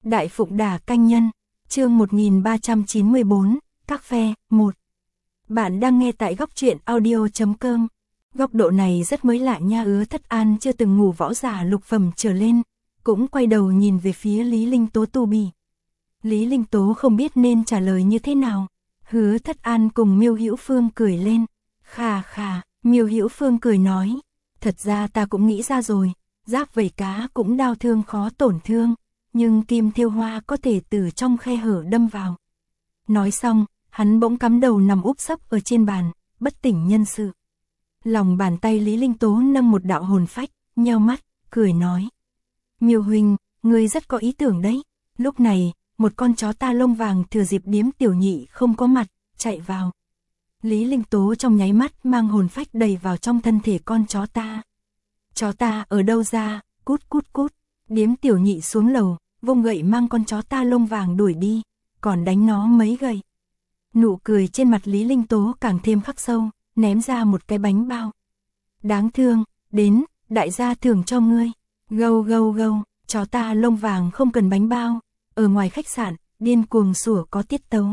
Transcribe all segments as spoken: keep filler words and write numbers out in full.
Đại Phụng Đà Canh Nhân, chương một nghìn ba trăm chín mươi bốn, Các Phe, một. Bạn đang nghe tại góc truyện audio chấm com. Góc độ này rất mới lạ nha. Hứa Thất An chưa từng ngủ võ giả lục phẩm trở lên, cũng quay đầu nhìn về phía Lý Linh Tố tu bì. Lý Linh Tố không biết nên trả lời như thế nào. Hứa Thất An cùng Miêu Hữu Phương cười lên. Khà khà, Miêu Hữu Phương cười nói, thật ra ta cũng nghĩ ra rồi, giáp vảy cá cũng đau thương khó tổn thương, nhưng kim thiêu hoa có thể từ trong khe hở đâm vào. Nói xong, hắn bỗng cắm đầu nằm úp sấp ở trên bàn, bất tỉnh nhân sự. Lòng bàn tay Lý Linh Tố nâng một đạo hồn phách, nheo mắt, cười nói. Miêu huynh, ngươi rất có ý tưởng đấy. Lúc này, một con chó ta lông vàng thừa dịp Điếm Tiểu Nhị không có mặt, chạy vào. Lý Linh Tố trong nháy mắt mang hồn phách đầy vào trong thân thể con chó ta. Chó ta ở đâu ra, cút cút cút. Điếm Tiểu Nhị xuống lầu, vung gậy mang con chó ta lông vàng đuổi đi, còn đánh nó mấy gậy. Nụ cười trên mặt Lý Linh Tố càng thêm khắc sâu, ném ra một cái bánh bao. Đáng thương, đến, đại gia thưởng cho ngươi. Gâu gâu gâu, chó ta lông vàng không cần bánh bao, ở ngoài khách sạn, điên cuồng sủa có tiết tấu.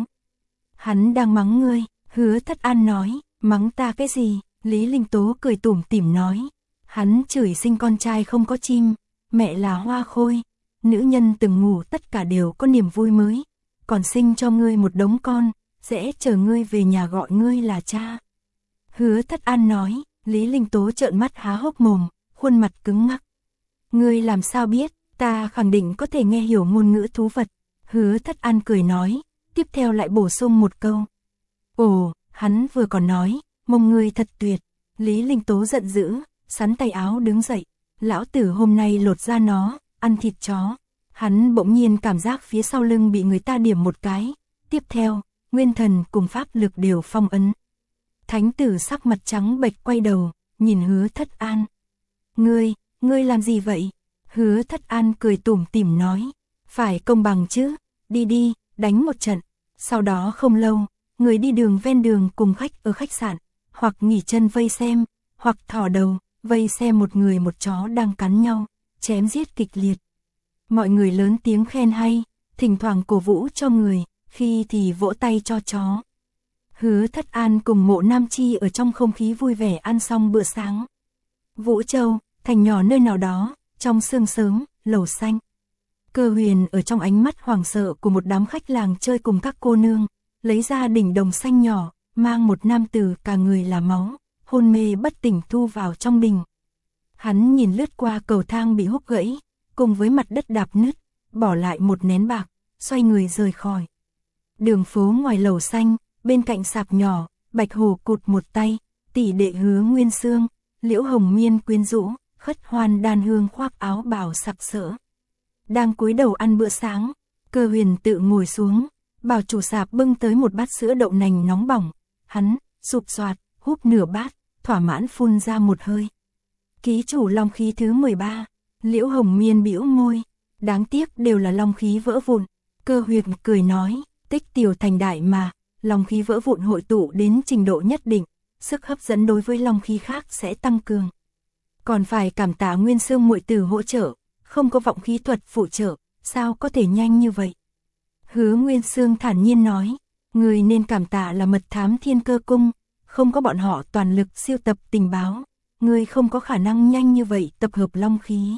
Hắn đang mắng ngươi. Hứa Thất An nói, mắng ta cái gì? Lý Linh Tố cười tủm tỉm nói, hắn chửi sinh con trai không có chim, mẹ là hoa khôi, nữ nhân từng ngủ tất cả đều có niềm vui mới, còn sinh cho ngươi một đống con, sẽ chờ ngươi về nhà gọi ngươi là cha. Hứa Thất An nói. Lý Linh Tố trợn mắt há hốc mồm, khuôn mặt cứng ngắc. Ngươi làm sao biết? Ta khẳng định có thể nghe hiểu ngôn ngữ thú vật. Hứa Thất An cười nói, tiếp theo lại bổ sung một câu. Ồ, hắn vừa còn nói, mông ngươi thật tuyệt. Lý Linh Tố giận dữ, sắn tay áo đứng dậy. Lão tử hôm nay lột ra nó, ăn thịt chó. Hắn bỗng nhiên cảm giác phía sau lưng bị người ta điểm một cái. Tiếp theo, nguyên thần cùng pháp lực đều phong ấn. Thánh tử sắc mặt trắng bệch quay đầu, nhìn Hứa Thất An. Ngươi, ngươi làm gì vậy? Hứa Thất An cười tủm tỉm nói, phải công bằng chứ, đi đi, đánh một trận. Sau đó không lâu, người đi đường ven đường cùng khách ở khách sạn, hoặc nghỉ chân vây xem, hoặc thò đầu, vây xem một người một chó đang cắn nhau, chém giết kịch liệt. Mọi người lớn tiếng khen hay, thỉnh thoảng cổ vũ cho người, khi thì vỗ tay cho chó. Hứa Thất An cùng Mộ Nam Chi ở trong không khí vui vẻ ăn xong bữa sáng. Vũ Châu, thành nhỏ nơi nào đó, trong sương sớm, lầu xanh. Cơ Huyền ở trong ánh mắt hoảng sợ của một đám khách làng chơi cùng các cô nương, lấy ra đỉnh đồng xanh nhỏ, mang một nam tử cả người là máu, hôn mê bất tỉnh thu vào trong bình. Hắn nhìn lướt qua cầu thang bị húc gãy, cùng với mặt đất đạp nứt, bỏ lại một nén bạc, xoay người rời khỏi. Đường phố ngoài lầu xanh, bên cạnh sạp nhỏ, Bạch Hồ cụt một tay, tỷ đệ Hứa Nguyên Sương, Liễu Hồng Miên quyến rũ, Khất Hoan Đan Hương khoác áo bào sặc sỡ. Đang cúi đầu ăn bữa sáng, Cơ Huyền tự ngồi xuống, bảo chủ sạp bưng tới một bát sữa đậu nành nóng bỏng, hắn sụp soạt, húp nửa bát, thỏa mãn phun ra một hơi. Ký chủ long khí thứ mười ba, Liễu Hồng Miên bĩu môi, đáng tiếc đều là long khí vỡ vụn. Cơ Huyền cười nói, tích tiểu thành đại mà, long khí vỡ vụn hội tụ đến trình độ nhất định, sức hấp dẫn đối với long khí khác sẽ tăng cường. Còn phải cảm tạ Nguyên Sương muội tử hỗ trợ, không có vọng khí thuật phụ trợ, sao có thể nhanh như vậy? Hứa Nguyên Sương thản nhiên nói, người nên cảm tạ là mật thám Thiên Cơ Cung, không có bọn họ toàn lực siêu tập tình báo, người không có khả năng nhanh như vậy tập hợp long khí.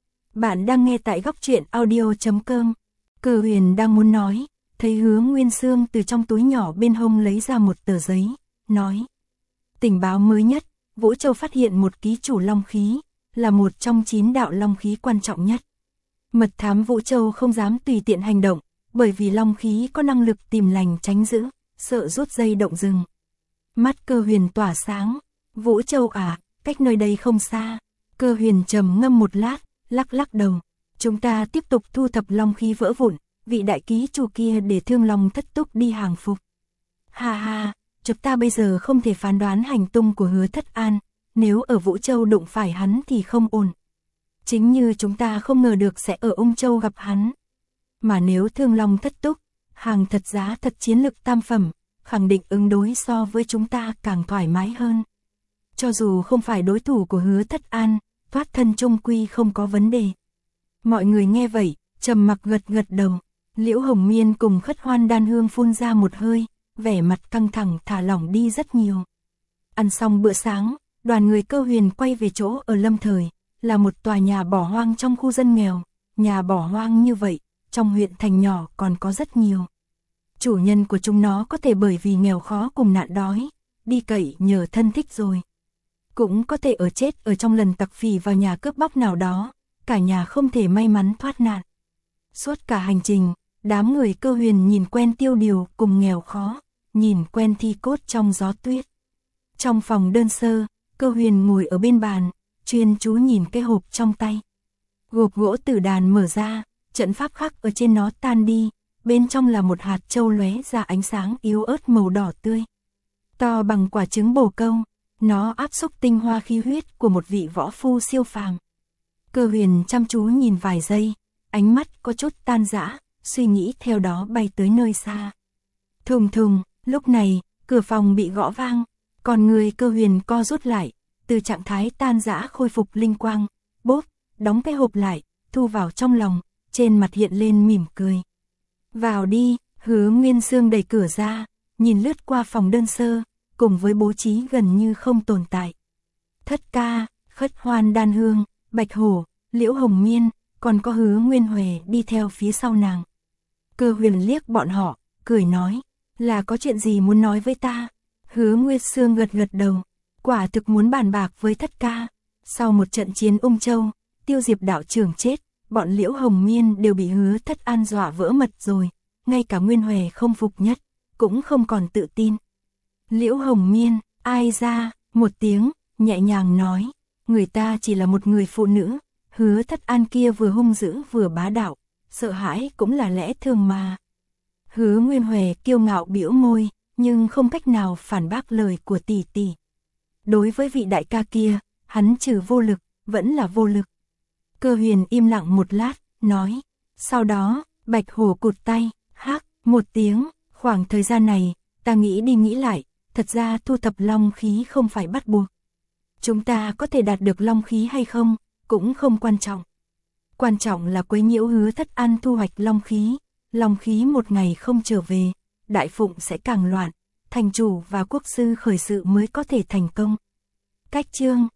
Bạn đang nghe tại góc truyện audio chấm com. Cơ Huyền đang muốn nói, thấy Hứa Nguyên Sương từ trong túi nhỏ bên hông lấy ra một tờ giấy, nói. Tình báo mới nhất, Vũ Châu phát hiện một ký chủ long khí, là một trong chín đạo long khí quan trọng nhất. Mật thám Vũ Châu không dám tùy tiện hành động, bởi vì long khí có năng lực tìm lành tránh dữ, sợ rút dây động rừng. Mắt Cơ Huyền tỏa sáng, Vũ Châu à, cách nơi đây không xa. Cơ Huyền trầm ngâm một lát, lắc lắc đầu. Chúng ta tiếp tục thu thập long khí vỡ vụn, vị đại ký chủ kia để Thương Long Thất Túc đi hàng phục. Ha ha, chúng ta bây giờ không thể phán đoán hành tung của Hứa Thất An, nếu ở Vũ Châu đụng phải hắn thì không ổn. Chính như chúng ta không ngờ được sẽ ở Ung Châu gặp hắn. Mà nếu Thương Long Thất Túc, hàng thật giá thật chiến lực tam phẩm, khẳng định ứng đối so với chúng ta càng thoải mái hơn. Cho dù không phải đối thủ của Hứa Thất An, thoát thân chung quy không có vấn đề. Mọi người nghe vậy, trầm mặc gật gật đầu. Liễu Hồng Miên cùng Khất Hoan Đan Hương phun ra một hơi, vẻ mặt căng thẳng thả lỏng đi rất nhiều. Ăn xong bữa sáng, đoàn người Cơ Huyền quay về chỗ ở lâm thời, là một tòa nhà bỏ hoang trong khu dân nghèo. Nhà bỏ hoang như vậy, trong huyện thành nhỏ còn có rất nhiều. Chủ nhân của chúng nó có thể bởi vì nghèo khó cùng nạn đói, đi cậy nhờ thân thích rồi. Cũng có thể ở chết ở trong lần tặc phỉ vào nhà cướp bóc nào đó, cả nhà không thể may mắn thoát nạn. Suốt cả hành trình, đám người Cơ Huyền nhìn quen Tiêu Điều cùng nghèo khó, nhìn quen thi cốt trong gió tuyết. Trong phòng đơn sơ, Cơ Huyền ngồi ở bên bàn, chuyên chú nhìn cái hộp trong tay. Hộp gỗ tử đàn mở ra, trận pháp khắc ở trên nó tan đi, bên trong là một hạt châu lóe ra ánh sáng yếu ớt màu đỏ tươi. To bằng quả trứng bồ câu, nó áp xúc tinh hoa khí huyết của một vị võ phu siêu phàm. Cơ Huyền chăm chú nhìn vài giây, ánh mắt có chút tan rã, suy nghĩ theo đó bay tới nơi xa. Thùng thùng, lúc này, cửa phòng bị gõ vang, còn người Cơ Huyền co rút lại, từ trạng thái tan rã khôi phục linh quang, bốp, đóng cái hộp lại, thu vào trong lòng, trên mặt hiện lên mỉm cười. Vào đi, Hứa Nguyên Sương đẩy cửa ra, nhìn lướt qua phòng đơn sơ, cùng với bố trí gần như không tồn tại. Thất ca, Khất Hoan Đan Hương, Bạch Hổ, Liễu Hồng Miên, còn có Hứa Nguyên Huệ đi theo phía sau nàng. Cơ Huyền liếc bọn họ, cười nói, là có chuyện gì muốn nói với ta? Hứa Nguyên Sương gật gật đầu, quả thực muốn bàn bạc với thất ca. Sau một trận chiến Ung Châu, Tiêu Diệp đạo trưởng chết, bọn Liễu Hồng Miên đều bị Hứa Thất An dọa vỡ mật rồi, ngay cả Nguyên Huệ không phục nhất, cũng không còn tự tin. Liễu Hồng Miên, ai ra, một tiếng, nhẹ nhàng nói, người ta chỉ là một người phụ nữ, Hứa Thất An kia vừa hung dữ vừa bá đạo, sợ hãi cũng là lẽ thường mà. Hứa Nguyên Huệ kiêu ngạo bĩu môi, nhưng không cách nào phản bác lời của tỷ tỷ. Đối với vị đại ca kia, hắn trừ vô lực, vẫn là vô lực. Cơ Huyền im lặng một lát, nói, sau đó, Bạch Hổ cụt tay, hắc, một tiếng, khoảng thời gian này, ta nghĩ đi nghĩ lại, thật ra thu thập long khí không phải bắt buộc. Chúng ta có thể đạt được long khí hay không, cũng không quan trọng. Quan trọng là quấy nhiễu Hứa Thất An thu hoạch long khí, long khí một ngày không trở về, Đại Phụng sẽ càng loạn, thành chủ và quốc sư khởi sự mới có thể thành công. Cách chương